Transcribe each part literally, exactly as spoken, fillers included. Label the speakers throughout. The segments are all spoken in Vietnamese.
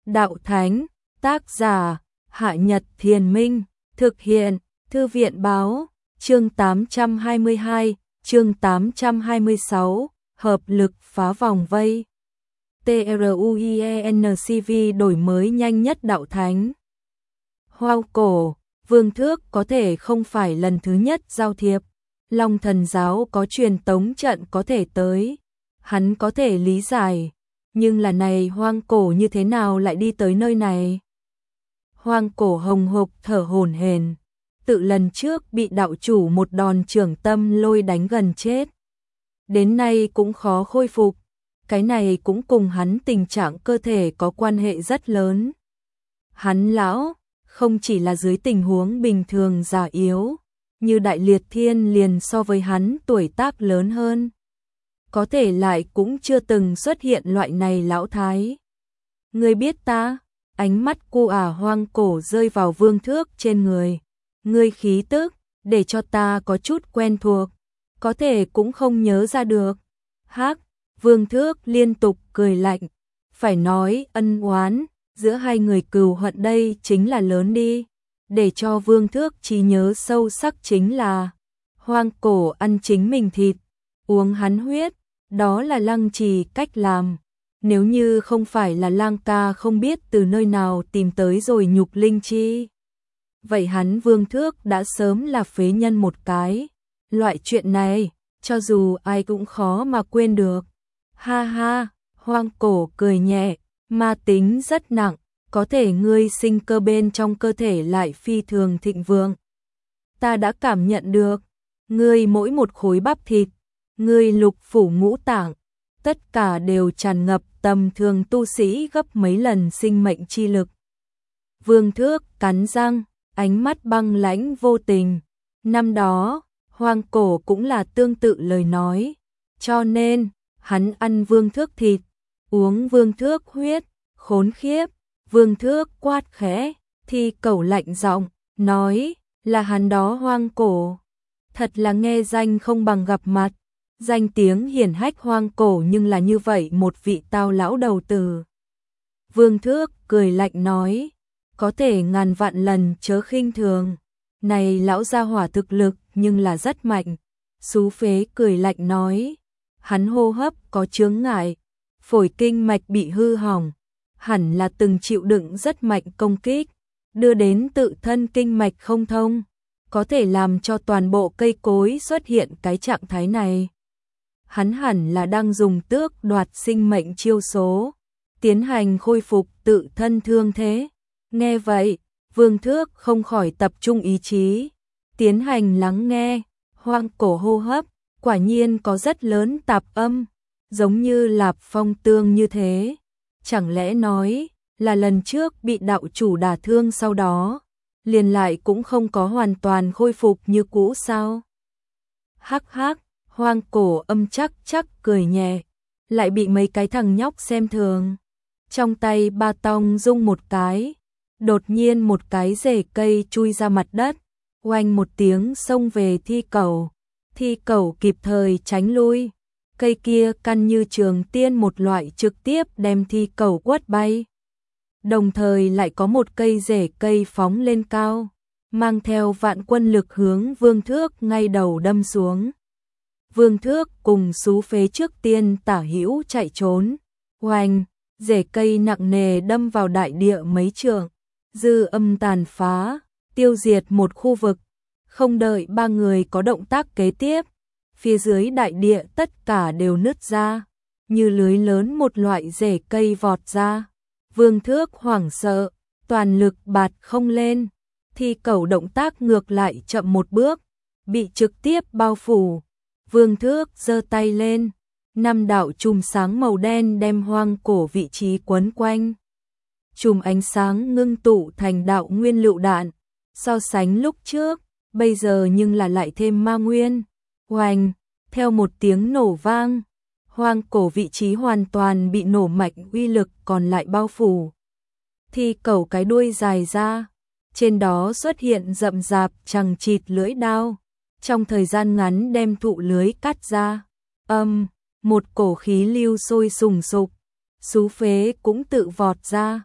Speaker 1: Đạo Thánh, tác giả, Hạ Nhật Thiền Minh, thực hiện, Thư viện Báo, chương tám trăm hai mươi hai, chương tám trăm hai mươi sáu, hợp lực phá vòng vây. TRUIENCV đổi mới nhanh nhất Đạo Thánh. Hoang cổ, Vương Thước có thể không phải lần thứ nhất giao thiệp. Long Thần giáo có truyền tống trận có thể tới. Hắn có thể lý giải. Nhưng là này hoang cổ như thế nào lại đi tới nơi này? Hoang cổ hồng hộc thở hổn hển, tự lần trước bị đạo chủ một đòn trưởng tâm lôi đánh gần chết. Đến nay cũng khó khôi phục. Cái này cũng cùng hắn tình trạng cơ thể có quan hệ rất lớn. Hắn lão, không chỉ là dưới tình huống bình thường già yếu, như Đại Liệt Thiên liền so với hắn tuổi tác lớn hơn. Có thể lại cũng chưa từng xuất hiện loại này lão thái. Ngươi biết ta, ánh mắt cu ả hoang cổ rơi vào Vương Thước trên người. Ngươi khí tức, để cho ta có chút quen thuộc, có thể cũng không nhớ ra được. Hắc, Vương Thước liên tục cười lạnh, phải nói ân oán, giữa hai người cừu hận đây chính là lớn đi. Để cho Vương Thước trí nhớ sâu sắc chính là, hoang cổ ăn chính mình thịt, uống hắn huyết, đó là Lăng Trì cách làm. Nếu như không phải là Lang ca không biết từ nơi nào tìm tới rồi nhục linh chi, vậy hắn Vương Thước đã sớm là phế nhân một cái. Loại chuyện này, cho dù ai cũng khó mà quên được. Ha ha, hoang cổ cười nhẹ, ma tính rất nặng, có thể ngươi sinh cơ bên trong cơ thể lại phi thường thịnh vượng. Ta đã cảm nhận được, ngươi mỗi một khối bắp thịt, ngươi lục phủ ngũ tạng, tất cả đều tràn ngập tầm thường tu sĩ gấp mấy lần sinh mệnh chi lực. Vương Thước cắn răng, ánh mắt băng lãnh vô tình. Năm đó, hoang cổ cũng là tương tự lời nói, cho nên, hắn ăn Vương Thước thịt, uống Vương Thước huyết, khốn khiếp. Vương Thước quát khẽ, Thi Cẩu lạnh giọng, nói, là hắn đó hoang cổ. Thật là nghe danh không bằng gặp mặt, danh tiếng hiển hách hoang cổ nhưng là như vậy một vị tao lão đầu tử. Vương Thước cười lạnh nói, có thể ngàn vạn lần chớ khinh thường, này lão gia hỏa thực lực nhưng là rất mạnh. Xú phế cười lạnh nói, hắn hô hấp có chướng ngại, phổi kinh mạch bị hư hỏng, hẳn là từng chịu đựng rất mạnh công kích, đưa đến tự thân kinh mạch không thông, có thể làm cho toàn bộ cây cối xuất hiện cái trạng thái này. Hắn hẳn là đang dùng tước đoạt sinh mệnh chiêu số, tiến hành khôi phục tự thân thương thế. Nghe vậy, Vương Thước không khỏi tập trung ý chí, tiến hành lắng nghe. Hoang cổ hô hấp, quả nhiên có rất lớn tạp âm, giống như lạp phong tương như thế. Chẳng lẽ nói là lần trước bị đạo chủ đả thương sau đó, liền lại cũng không có hoàn toàn khôi phục như cũ sao? Hắc hắc, hoang cổ âm chắc chắc cười nhẹ, lại bị mấy cái thằng nhóc xem thường. Trong tay ba tong rung một cái, đột nhiên một cái rễ cây chui ra mặt đất, oanh một tiếng xông về Thi Cẩu. Thi Cẩu kịp thời tránh lui, cây kia căn như trường tiên một loại trực tiếp đem Thi Cẩu quất bay. Đồng thời lại có một cây rễ cây phóng lên cao, mang theo vạn quân lực hướng Vương Thước ngay đầu đâm xuống. Vương Thước cùng xú phế trước tiên tả hữu chạy trốn, oanh, rễ cây nặng nề đâm vào đại địa mấy trượng, dư âm tàn phá, tiêu diệt một khu vực. Không đợi ba người có động tác kế tiếp, phía dưới đại địa tất cả đều nứt ra, như lưới lớn một loại rễ cây vọt ra. Vương Thước hoảng sợ, toàn lực bạt không lên. Thi Cẩu động tác ngược lại chậm một bước, bị trực tiếp bao phủ. Vương Thước giơ tay lên, năm đạo chùm sáng màu đen đem hoang cổ vị trí quấn quanh. Chùm ánh sáng ngưng tụ thành đạo nguyên lựu đạn, so sánh lúc trước, bây giờ nhưng là lại thêm ma nguyên. Oanh, theo một tiếng nổ vang, hoang cổ vị trí hoàn toàn bị nổ mạnh uy lực còn lại bao phủ. Thi Cẩu cái đuôi dài ra, trên đó xuất hiện rậm rạp chằng chịt lưỡi đao, trong thời gian ngắn đem thụ lưới cắt ra. Âm, um, một cổ khí lưu sôi sùng sục, xú phế cũng tự vọt ra,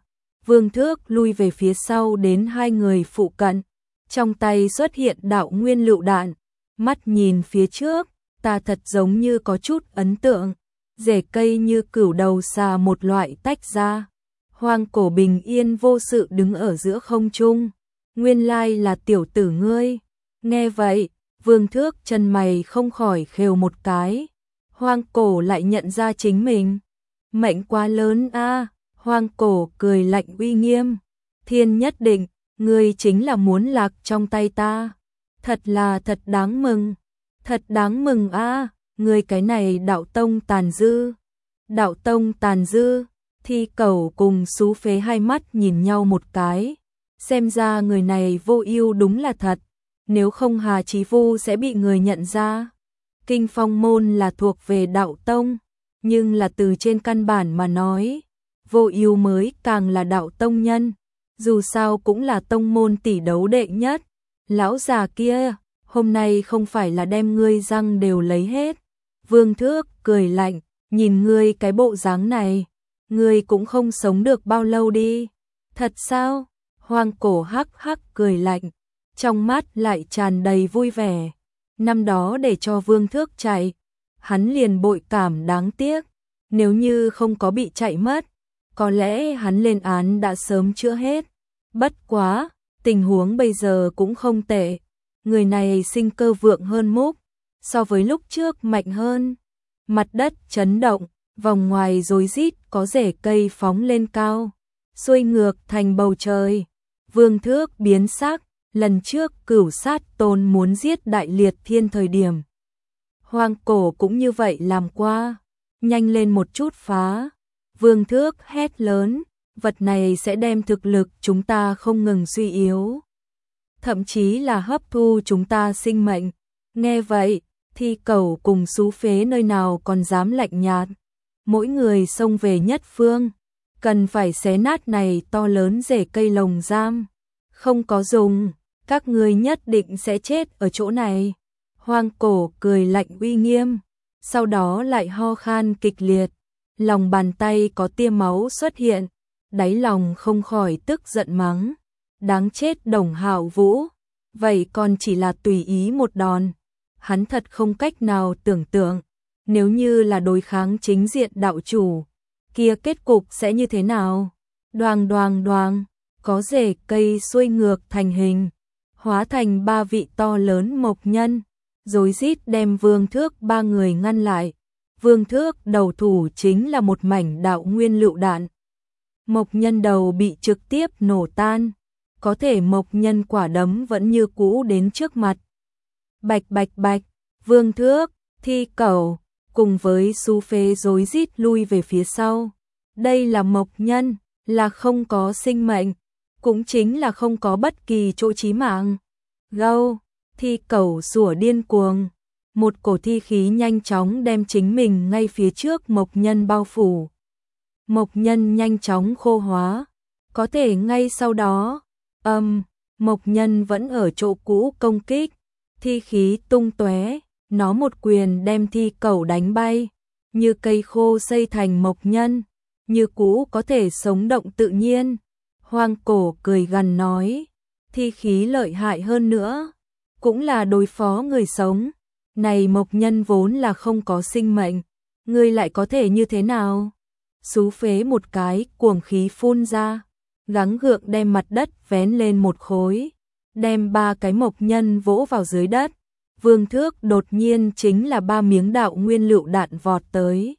Speaker 1: Vương Thước lui về phía sau đến hai người phụ cận, trong tay xuất hiện đạo nguyên lựu đạn, mắt nhìn phía trước, ta thật giống như có chút ấn tượng, rễ cây như cửu đầu xà một loại tách ra. Hoang Cổ bình yên vô sự đứng ở giữa không trung, nguyên lai là tiểu tử ngươi. Nghe vậy, Vương Thước chân mày không khỏi khều một cái. Hoang Cổ lại nhận ra chính mình. Mệnh quá lớn a. Hoang Cổ cười lạnh uy nghiêm. Thiên nhất định, ngươi chính là muốn lạc trong tay ta. Thật là thật đáng mừng. Thật đáng mừng a, ngươi cái này đạo tông tàn dư. Đạo tông tàn dư, Thi Cẩu cùng Sú Phế hai mắt nhìn nhau một cái. Xem ra người này vô ưu đúng là thật. Nếu không Hà Chí Vu sẽ bị người nhận ra. Kinh Phong môn là thuộc về đạo tông, nhưng là từ trên căn bản mà nói, vô ưu mới càng là đạo tông nhân, dù sao cũng là tông môn tỷ đấu đệ nhất. Lão già kia, hôm nay không phải là đem ngươi răng đều lấy hết. Vương Thước cười lạnh, nhìn ngươi cái bộ dáng này, ngươi cũng không sống được bao lâu đi. Thật sao? Hoang Cổ hắc hắc cười lạnh, trong mắt lại tràn đầy vui vẻ. Năm đó để cho Vương Thước chạy, hắn liền bội cảm đáng tiếc, nếu như không có bị chạy mất, có lẽ hắn lên án đã sớm chữa hết. Bất quá, tình huống bây giờ cũng không tệ, người này sinh cơ vượng hơn múc, so với lúc trước mạnh hơn. Mặt đất chấn động, vòng ngoài rối rít có rễ cây phóng lên cao, xuôi ngược thành bầu trời. Vương Thước biến sắc, lần trước Cửu Sát Tôn muốn giết Đại Liệt Thiên thời điểm, Hoang Cổ cũng như vậy làm qua, nhanh lên một chút phá. Vương Thước hét lớn, vật này sẽ đem thực lực chúng ta không ngừng suy yếu, thậm chí là hấp thu chúng ta sinh mệnh. Nghe vậy, Thi Cẩu cùng Sú Phế nơi nào còn dám lạnh nhạt, mỗi người xông về nhất phương, cần phải xé nát này to lớn rễ cây lồng giam. Không có dùng, các ngươi nhất định sẽ chết ở chỗ này. Hoang Cổ cười lạnh uy nghiêm, sau đó lại ho khan kịch liệt, lòng bàn tay có tia máu xuất hiện, đáy lòng không khỏi tức giận mắng, đáng chết Đồng Hạo Vũ, vậy còn chỉ là tùy ý một đòn. Hắn thật không cách nào tưởng tượng, nếu như là đối kháng chính diện đạo chủ, kia kết cục sẽ như thế nào. Đoàng đoàng đoàng, có rễ cây xuôi ngược thành hình, hóa thành ba vị to lớn mộc nhân, rối rít đem Vương Thước ba người ngăn lại. Vương Thước đầu thủ chính là một mảnh đạo nguyên lựu đạn. Mộc nhân đầu bị trực tiếp nổ tan, có thể mộc nhân quả đấm vẫn như cũ đến trước mặt. Bạch bạch bạch, Vương Thước, Thi Cẩu cùng với Sú Phế rối rít lui về phía sau. Đây là mộc nhân, là không có sinh mệnh, cũng chính là không có bất kỳ chỗ chí mạng. Gâu, Thi Cẩu sủa điên cuồng, một cổ thi khí nhanh chóng đem chính mình ngay phía trước mộc nhân bao phủ. Mộc nhân nhanh chóng khô hóa, có thể ngay sau đó, âm, um, mộc nhân vẫn ở chỗ cũ công kích, thi khí tung tóe, nó một quyền đem Thi Cẩu đánh bay, như cây khô xây thành mộc nhân, như cũ có thể sống động tự nhiên. Hoang Cổ cười gằn nói, thi khí lợi hại hơn nữa, cũng là đối phó người sống. Này mộc nhân vốn là không có sinh mệnh, ngươi lại có thể như thế nào? Sú Phế một cái cuồng khí phun ra, gắng gượng đem mặt đất vén lên một khối, đem ba cái mộc nhân vỗ vào dưới đất. Vương Thước đột nhiên chính là ba miếng đạo nguyên lựu đạn vọt tới,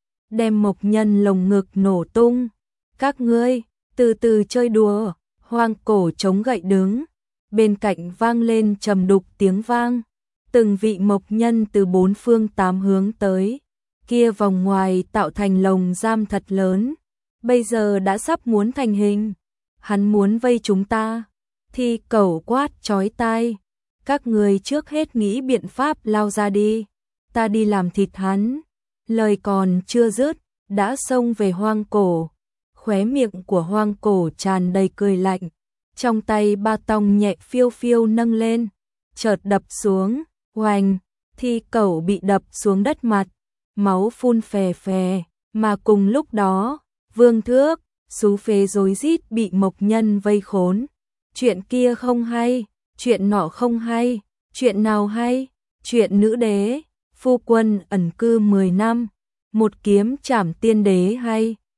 Speaker 1: đem mộc nhân lồng ngực nổ tung. Các ngươi từ từ chơi đùa. Hoang Cổ chống gậy đứng, bên cạnh vang lên trầm đục tiếng vang, từng vị mộc nhân từ bốn phương tám hướng tới, kia vòng ngoài tạo thành lồng giam thật lớn, bây giờ đã sắp muốn thành hình. Hắn muốn vây chúng ta. Thi Cẩu quát chói tai, các người trước hết nghĩ biện pháp lao ra đi, ta đi làm thịt hắn. Lời còn chưa dứt, đã xông về Hoang Cổ. Khóe miệng của Hoang Cổ tràn đầy cười lạnh, trong tay ba tong nhẹ phiêu phiêu nâng lên, chợt đập xuống, oanh, Thi Cẩu bị đập xuống đất mặt, máu phun phè phè, mà cùng lúc đó, Vương Thước, xú phế rối rít bị Mộc Nhân vây khốn. Chuyện kia không hay, chuyện nọ không hay, chuyện nào hay? Chuyện nữ đế, phu quân ẩn cư mười năm, một kiếm trảm tiên đế hay.